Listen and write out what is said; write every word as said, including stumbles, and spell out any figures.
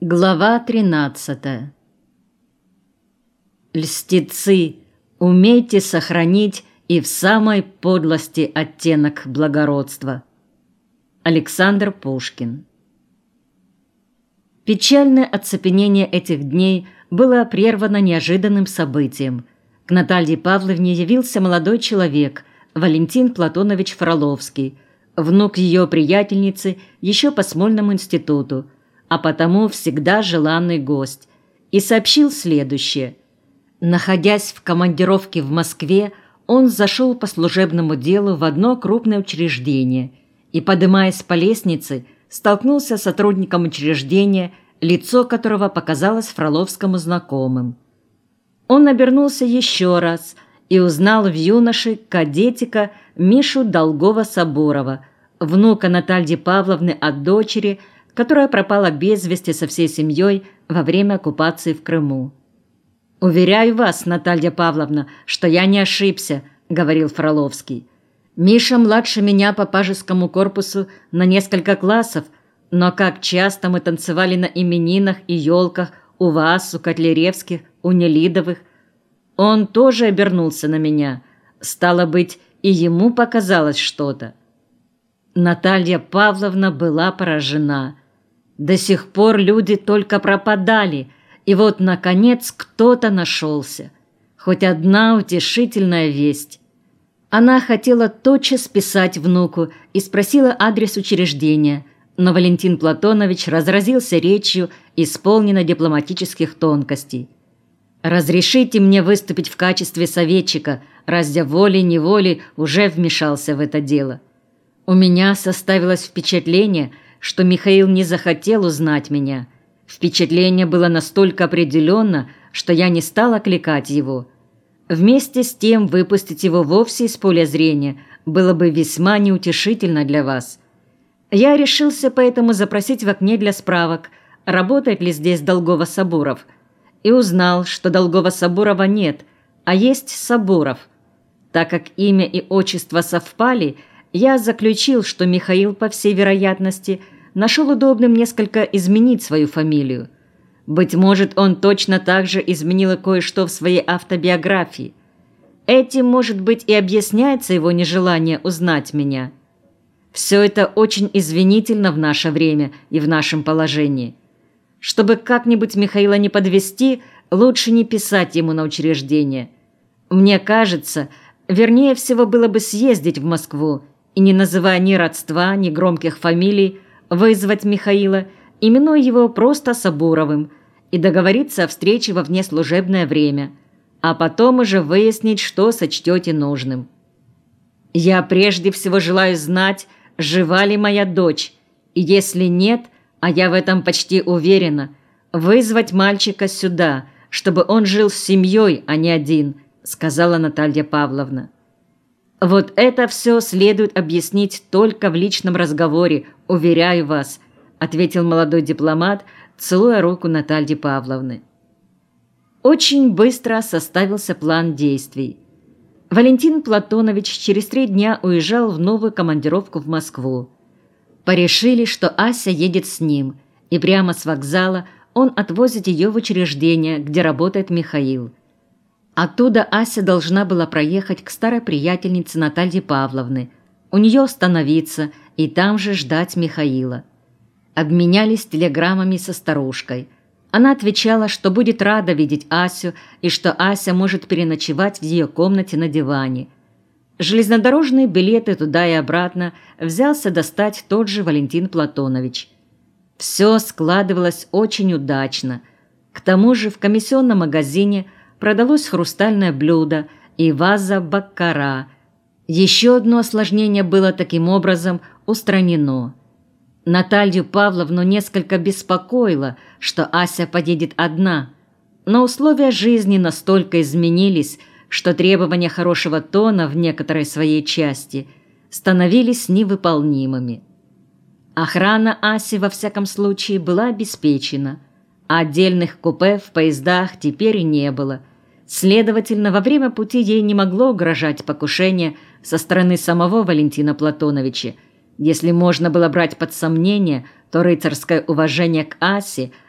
Глава тринадцатая. Льстецы, умейте сохранить и в самой подлости оттенок благородства. Александр Пушкин. Печальное оцепенение этих дней было прервано неожиданным событием. К Наталье Павловне явился молодой человек, Валентин Платонович Фроловский, внук ее приятельницы еще по Смольному институту, а потому всегда желанный гость, и сообщил следующее. Находясь в командировке в Москве, он зашел по служебному делу в одно крупное учреждение и, подымаясь по лестнице, столкнулся с сотрудником учреждения, лицо которого показалось Фроловскому знакомым. Он обернулся еще раз и узнал в юноше кадетика Мишу Долгова-Сабурова, внука Натальи Павловны от дочери, которая пропала без вести со всей семьей во время оккупации в Крыму. «Уверяю вас, Наталья Павловна, что я не ошибся», — говорил Фроловский. «Миша младше меня по пажескому корпусу на несколько классов, но как часто мы танцевали на именинах и елках у вас, у Котляревских, у Нелидовых. Он тоже обернулся на меня. Стало быть, и ему показалось что-то». Наталья Павловна была поражена. До сих пор люди только пропадали, и вот, наконец, кто-то нашелся. Хоть одна утешительная весть. Она хотела тотчас писать внуку и спросила адрес учреждения, но Валентин Платонович разразился речью, исполненной дипломатических тонкостей. «Разрешите мне выступить в качестве советчика, раз я волей-неволей уже вмешался в это дело. У меня составилось впечатление, что Михаил не захотел узнать меня. Впечатление было настолько определенно, что я не стал окликать его. Вместе с тем выпустить его вовсе из поля зрения было бы весьма неутешительно для вас. Я решился поэтому запросить в окне для справок, работает ли здесь Долгова-Сабуров, и узнал, что Долгова-Сабурова нет, а есть Сабуров. Так как имя и отчество совпали, я заключил, что Михаил, по всей вероятности, нашел удобным несколько изменить свою фамилию. Быть может, он точно так же изменил и кое-что в своей автобиографии. Этим, может быть, и объясняется его нежелание узнать меня. Все это очень извинительно в наше время и в нашем положении. Чтобы как-нибудь Михаила не подвести, лучше не писать ему на учреждение. Мне кажется, вернее всего было бы съездить в Москву и, не называя ни родства, ни громких фамилий, вызвать Михаила, именуя его просто Сабуровым, и договориться о встрече во внеслужебное время, а потом уже выяснить, что сочтете нужным. Я прежде всего желаю знать, жива ли моя дочь, и если нет, а я в этом почти уверена, вызвать мальчика сюда, чтобы он жил с семьей, а не один», — сказала Наталья Павловна. «Вот это все следует объяснить только в личном разговоре, уверяю вас», ответил молодой дипломат, целуя руку Натальи Павловны. Очень быстро составился план действий. Валентин Платонович через три дня уезжал в новую командировку в Москву. Порешили, что Ася едет с ним, и прямо с вокзала он отвозит ее в учреждение, где работает Михаил. Оттуда Ася должна была проехать к старой приятельнице Натальи Павловны, у нее остановиться и там же ждать Михаила. Обменялись телеграммами со старушкой. Она отвечала, что будет рада видеть Асю и что Ася может переночевать в ее комнате на диване. Железнодорожные билеты туда и обратно взялся достать тот же Валентин Платонович. Все складывалось очень удачно. К тому же в комиссионном магазине продалось хрустальное блюдо и ваза баккара. Еще одно осложнение было таким образом устранено. Наталью Павловну несколько беспокоило, что Ася поедет одна, но условия жизни настолько изменились, что требования хорошего тона в некоторой своей части становились невыполнимыми. Охрана Аси, во всяком случае, была обеспечена, а отдельных купе в поездах теперь не было. Следовательно, во время пути ей не могло угрожать покушение со стороны самого Валентина Платоновича. Если можно было брать под сомнение, то рыцарское уважение к Асе